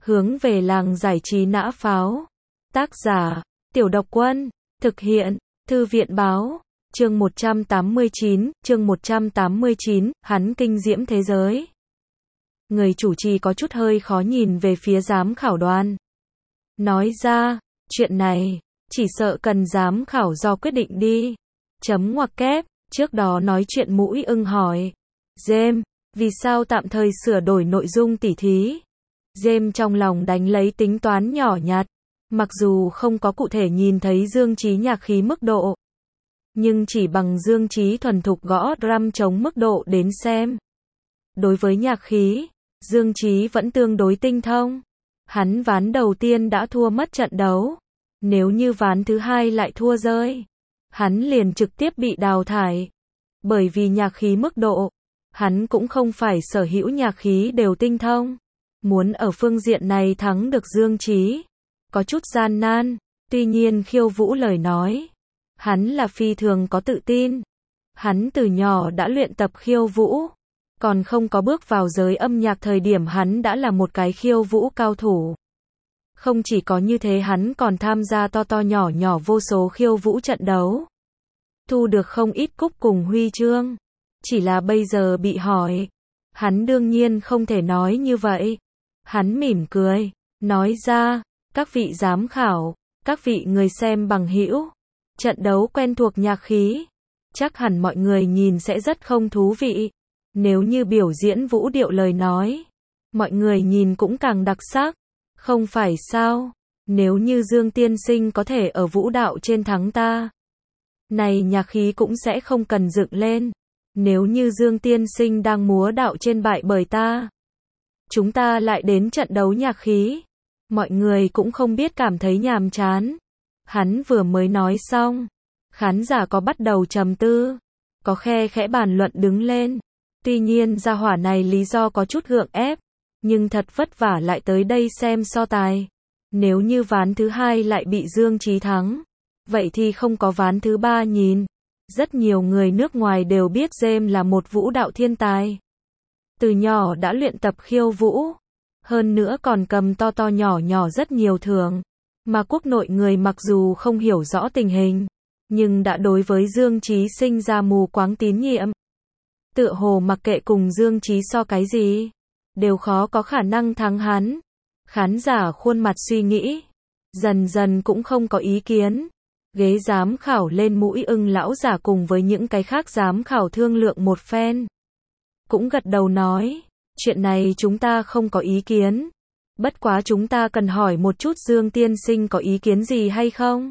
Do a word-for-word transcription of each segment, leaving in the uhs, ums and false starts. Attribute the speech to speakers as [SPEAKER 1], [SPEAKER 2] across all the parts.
[SPEAKER 1] hướng về làng giải trí nã pháo. Tác giả, Tiểu Độc Quân, thực hiện, Thư viện báo, chương một trăm tám mươi chín, chương một trăm tám mươi chín, hắn kinh diễm thế giới. Người chủ trì có chút hơi khó nhìn về phía giám khảo đoàn. Nói ra, chuyện này, chỉ sợ cần giám khảo do quyết định đi. Chấm ngoặc kép, trước đó nói chuyện Mũi Ưng hỏi. James, vì sao tạm thời sửa đổi nội dung tỉ thí? James trong lòng đánh lấy tính toán nhỏ nhặt. Mặc dù không có cụ thể nhìn thấy Dương Chí nhạc khí mức độ, nhưng chỉ bằng Dương Chí thuần thục gõ drum chống mức độ đến xem. Đối với nhạc khí, Dương Chí vẫn tương đối tinh thông. Hắn ván đầu tiên đã thua mất trận đấu. Nếu như ván thứ hai lại thua rơi, hắn liền trực tiếp bị đào thải. Bởi vì nhạc khí mức độ, hắn cũng không phải sở hữu nhạc khí đều tinh thông. Muốn ở phương diện này thắng được Dương Chí, có chút gian nan. Tuy nhiên Khiêu Vũ lời nói, hắn là phi thường có tự tin. Hắn từ nhỏ đã luyện tập khiêu vũ, còn không có bước vào giới âm nhạc thời điểm hắn đã là một cái khiêu vũ cao thủ. Không chỉ có như thế, hắn còn tham gia to to nhỏ nhỏ vô số khiêu vũ trận đấu, thu được không ít cúp cùng huy chương. Chỉ là bây giờ bị hỏi, hắn đương nhiên không thể nói như vậy. Hắn mỉm cười, nói ra, các vị giám khảo, các vị người xem bằng hữu, trận đấu quen thuộc nhạc khí, chắc hẳn mọi người nhìn sẽ rất không thú vị. Nếu như biểu diễn vũ điệu lời nói, mọi người nhìn cũng càng đặc sắc, không phải sao? Nếu như Dương tiên sinh có thể ở vũ đạo trên thắng ta, này nhạc khí cũng sẽ không cần dựng lên. Nếu như Dương tiên sinh đang múa đạo trên bại bởi ta, chúng ta lại đến trận đấu nhạc khí, mọi người cũng không biết cảm thấy nhàm chán. Hắn vừa mới nói xong, khán giả có bắt đầu trầm tư, có khe khẽ bàn luận đứng lên. Tuy nhiên gia hỏa này lý do có chút gượng ép, nhưng thật vất vả lại tới đây xem so tài. Nếu như ván thứ hai lại bị Dương Chí thắng, vậy thì không có ván thứ ba nhìn. Rất nhiều người nước ngoài đều biết James là một vũ đạo thiên tài. Từ nhỏ đã luyện tập khiêu vũ, hơn nữa còn cầm to to nhỏ nhỏ rất nhiều thưởng. Mà quốc nội người mặc dù không hiểu rõ tình hình, nhưng đã đối với Dương Chí sinh ra mù quáng tín nhiệm. Tựa hồ mặc kệ cùng Dương Chí so cái gì, đều khó có khả năng thắng hắn. Khán giả khuôn mặt suy nghĩ, dần dần cũng không có ý kiến. Ghế giám khảo lên Mũi Ưng lão giả cùng với những cái khác giám khảo thương lượng một phen, cũng gật đầu nói, chuyện này chúng ta không có ý kiến. Bất quá chúng ta cần hỏi một chút Dương tiên sinh có ý kiến gì hay không?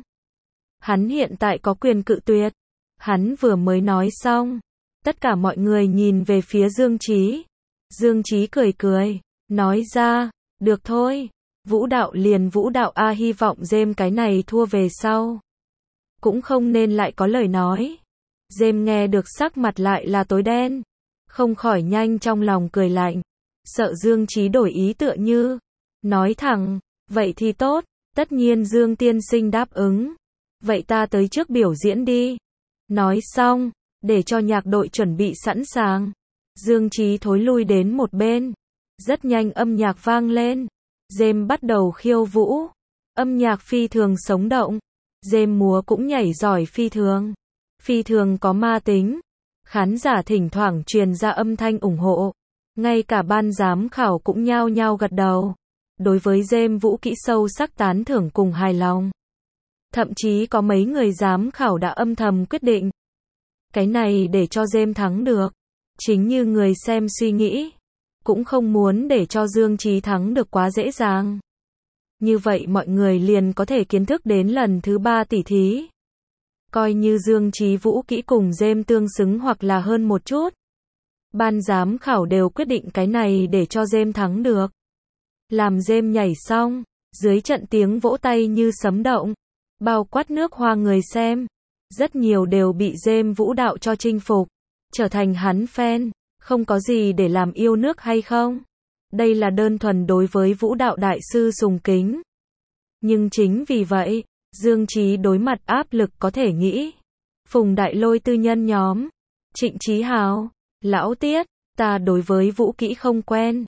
[SPEAKER 1] Hắn hiện tại có quyền cự tuyệt. Hắn vừa mới nói xong, tất cả mọi người nhìn về phía Dương Chí. Dương Chí cười cười, nói ra, được thôi, vũ đạo liền vũ đạo a, hy vọng James cái này thua về sau cũng không nên lại có lời nói. James nghe được sắc mặt lại là tối đen, không khỏi nhanh trong lòng cười lạnh, sợ Dương Chí đổi ý tựa như nói thẳng, vậy thì tốt, tất nhiên Dương tiên sinh đáp ứng, vậy ta tới trước biểu diễn đi. Nói xong, để cho nhạc đội chuẩn bị sẵn sàng, Dương Chí thối lui đến một bên. Rất nhanh âm nhạc vang lên, James bắt đầu khiêu vũ, âm nhạc phi thường sống động. James múa cũng nhảy giỏi phi thường, phi thường có ma tính. Khán giả thỉnh thoảng truyền ra âm thanh ủng hộ, ngay cả ban giám khảo cũng nhao nhao gật đầu. Đối với James vũ kỹ sâu sắc tán thưởng cùng hài lòng. Thậm chí có mấy người giám khảo đã âm thầm quyết định, cái này để cho James thắng được. Chính như người xem suy nghĩ, cũng không muốn để cho Dương Chí thắng được quá dễ dàng. Như vậy mọi người liền có thể kiến thức đến lần thứ ba tỉ thí. Coi như Dương Chí vũ kỹ cùng James tương xứng hoặc là hơn một chút. Ban giám khảo đều quyết định cái này để cho James thắng được. Làm James nhảy xong, dưới trận tiếng vỗ tay như sấm động, bao quát nước hoa người xem. Rất nhiều đều bị James vũ đạo cho chinh phục, trở thành hắn fan, không có gì để làm yêu nước hay không. Đây là đơn thuần đối với vũ đạo đại sư sùng kính. Nhưng chính vì vậy, Dương Chí đối mặt áp lực có thể nghĩ. Phùng Đại Lôi tư nhân nhóm, Trịnh Chí Hào, Lão Tiết, ta đối với vũ kỹ không quen,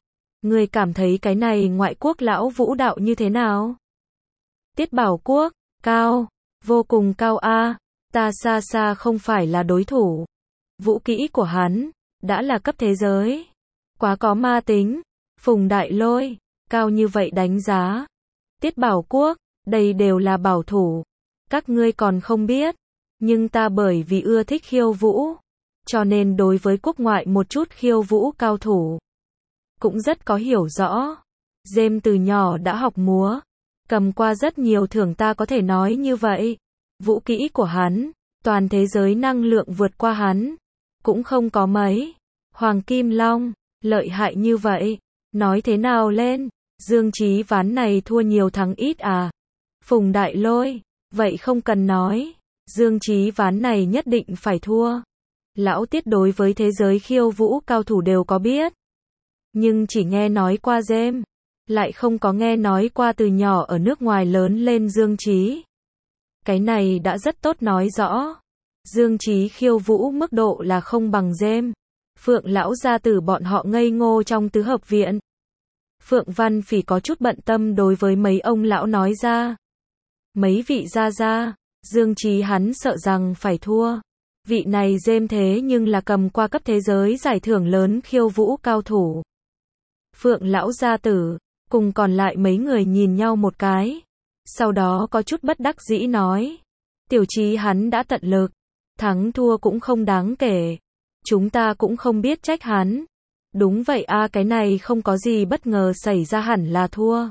[SPEAKER 1] Ngươi cảm thấy cái này ngoại quốc lão vũ đạo như thế nào? Tiết Bảo Quốc, cao, vô cùng cao a, ta xa xa không phải là đối thủ. Vũ kỹ của hắn, đã là cấp thế giới. Quá có ma tính. Phùng Đại Lôi, cao như vậy đánh giá. Tiết Bảo Quốc, đây đều là bảo thủ. Các ngươi còn không biết. Nhưng ta bởi vì ưa thích khiêu vũ. Cho nên đối với quốc ngoại một chút khiêu vũ cao thủ. Cũng rất có hiểu rõ. James từ nhỏ đã học múa. Cầm qua rất nhiều thưởng ta có thể nói như vậy. Vũ kỹ của hắn, toàn thế giới năng lượng vượt qua hắn. Cũng không có mấy. Hoàng Kim Long, lợi hại như vậy. Nói thế nào lên, Dương Chí ván này thua nhiều thắng ít à? Phùng Đại Lôi, vậy không cần nói. Dương Chí ván này nhất định phải thua. Lão Tiết đối với thế giới khiêu vũ cao thủ đều có biết. Nhưng chỉ nghe nói qua James. Lại không có nghe nói qua từ nhỏ ở nước ngoài lớn lên Dương Chí. Cái này đã rất tốt nói rõ. Dương Chí khiêu vũ mức độ là không bằng James. Phượng lão gia tử bọn họ ngây ngô trong tứ hợp viện. Phượng Văn Phỉ có chút bận tâm đối với mấy ông lão nói ra. Mấy vị gia gia, Dương Chí hắn sợ rằng phải thua. Vị này James thế nhưng là cầm qua cấp thế giới giải thưởng lớn khiêu vũ cao thủ. Phượng lão gia tử, cùng còn lại mấy người nhìn nhau một cái. Sau đó có chút bất đắc dĩ nói. Tiểu Chí hắn đã tận lực. Thắng thua cũng không đáng kể. Chúng ta cũng không biết trách hắn. Đúng vậy a, cái này không có gì bất ngờ xảy ra, hẳn là thua.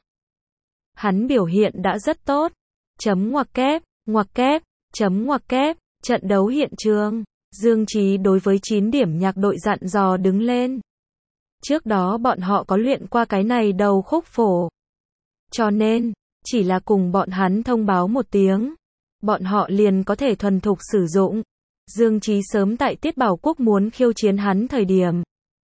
[SPEAKER 1] Hắn biểu hiện đã rất tốt. Chấm ngoặc kép, ngoặc kép, chấm ngoặc kép, trận đấu hiện trường. Dương Chí đối với chín điểm nhạc đội dặn dò đứng lên. Trước đó bọn họ có luyện qua cái này đầu khúc phổ. Cho nên, chỉ là cùng bọn hắn thông báo một tiếng. Bọn họ liền có thể thuần thục sử dụng. Dương Chí sớm tại Tiết Bảo Quốc muốn khiêu chiến hắn thời điểm.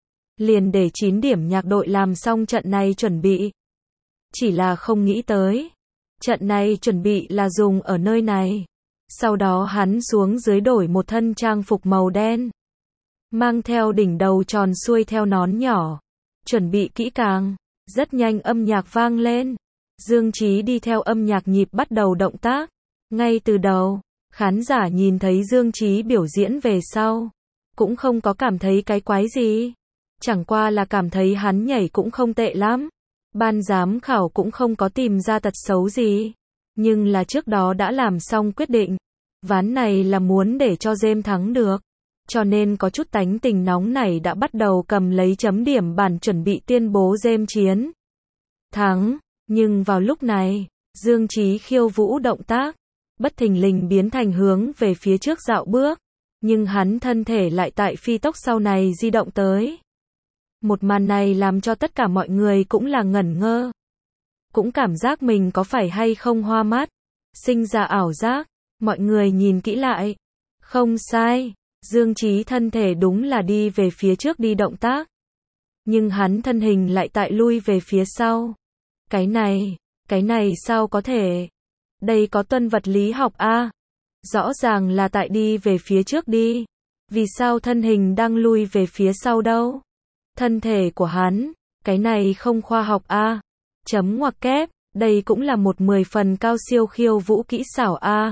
[SPEAKER 1] Liền để chín điểm nhạc đội làm xong trận này chuẩn bị. Chỉ là không nghĩ tới. Trận này chuẩn bị là dùng ở nơi này. Sau đó hắn xuống dưới đổi một thân trang phục màu đen. Mang theo đỉnh đầu tròn xuôi theo nón nhỏ. Chuẩn bị kỹ càng. Rất nhanh âm nhạc vang lên. Dương Chí đi theo âm nhạc nhịp bắt đầu động tác. Ngay từ đầu, khán giả nhìn thấy Dương Chí biểu diễn về sau. Cũng không có cảm thấy cái quái gì. Chẳng qua là cảm thấy hắn nhảy cũng không tệ lắm. Ban giám khảo cũng không có tìm ra tật xấu gì. Nhưng là trước đó đã làm xong quyết định. Ván này là muốn để cho James thắng được. Cho nên có chút tánh tình nóng này đã bắt đầu cầm lấy chấm điểm bản chuẩn bị tuyên bố James chiến thắng. Nhưng vào lúc này, Dương Chí khiêu vũ động tác. Bất thình lình biến thành hướng về phía trước dạo bước. Nhưng hắn thân thể lại tại phi tốc sau này di động tới. Một màn này làm cho tất cả mọi người cũng là ngẩn ngơ. Cũng cảm giác mình có phải hay không hoa mắt. Sinh ra ảo giác. Mọi người nhìn kỹ lại. Không sai. Dương Chí thân thể đúng là đi về phía trước đi động tác. Nhưng hắn thân hình lại tại lui về phía sau. Cái này, cái này sao có thể? Đây có tuân vật lý học a. Rõ ràng là tại đi về phía trước đi. Vì sao thân hình đang lui về phía sau đâu? Thân thể của hắn, cái này không khoa học a. Chấm ngoặc kép, đây cũng là một mười phần cao siêu khiêu vũ kỹ xảo a.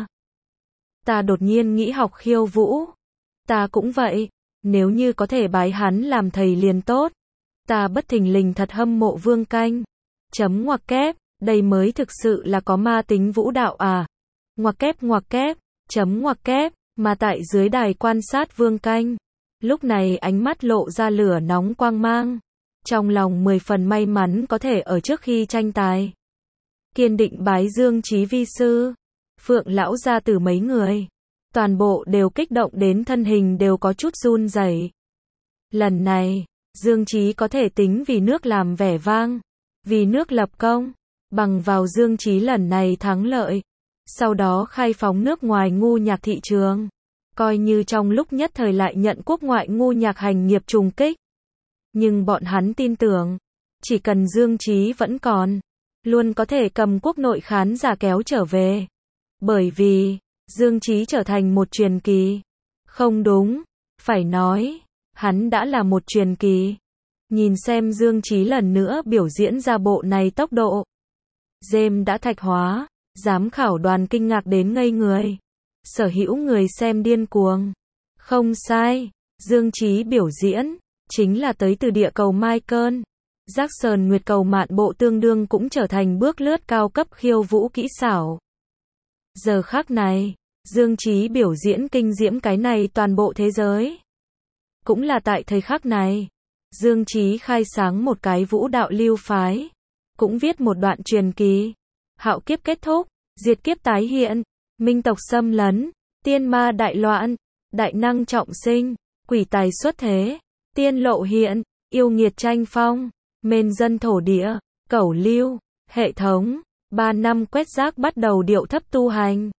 [SPEAKER 1] Ta đột nhiên nghĩ học khiêu vũ. Ta cũng vậy, nếu như có thể bái hắn làm thầy liền tốt. Ta bất thình lình thật hâm mộ Vương Canh. Chấm ngoặc kép, đây mới thực sự là có ma tính vũ đạo à. Ngoặc kép ngoặc kép, chấm ngoặc kép, mà tại dưới đài quan sát Vương Canh. Lúc này ánh mắt lộ ra lửa nóng quang mang. Trong lòng mười phần may mắn có thể ở trước khi tranh tài. Kiên định bái Dương Chí vi sư. Phượng lão gia tử mấy người. Toàn bộ đều kích động đến thân hình đều có chút run rẩy. Lần này, Dương Chí có thể tính vì nước làm vẻ vang. Vì nước lập công. Bằng vào Dương Chí lần này thắng lợi. Sau đó khai phóng nước ngoài ngu nhạc thị trường. Coi như trong lúc nhất thời lại nhận quốc ngoại ngu nhạc hành nghiệp trùng kích. Nhưng bọn hắn tin tưởng. Chỉ cần Dương Chí vẫn còn. Luôn có thể cầm quốc nội khán giả kéo trở về. Bởi vì, Dương Chí trở thành một truyền kỳ. Không đúng. Phải nói, hắn đã là một truyền kỳ. Nhìn xem Dương Chí lần nữa biểu diễn ra bộ này tốc độ. Gem đã thạch hóa, giám khảo đoàn kinh ngạc đến ngây người. Sở hữu người xem điên cuồng. Không sai, Dương Chí biểu diễn, chính là tới từ địa cầu Michael. Jackson Nguyệt cầu mạn bộ tương đương cũng trở thành bước lướt cao cấp khiêu vũ kỹ xảo. Giờ khắc này, Dương Chí biểu diễn kinh diễm cái này toàn bộ thế giới. Cũng là tại thời khắc này, Dương Chí khai sáng một cái vũ đạo lưu phái, cũng viết một đoạn truyền kỳ. Hạo kiếp kết thúc, diệt kiếp tái hiện, minh tộc xâm lấn, tiên ma đại loạn, đại năng trọng sinh, quỷ tài xuất thế, tiên lộ hiện, yêu nghiệt tranh phong, mền dân thổ địa, cẩu lưu, hệ thống, ba năm quét rác bắt đầu điệu thấp tu hành.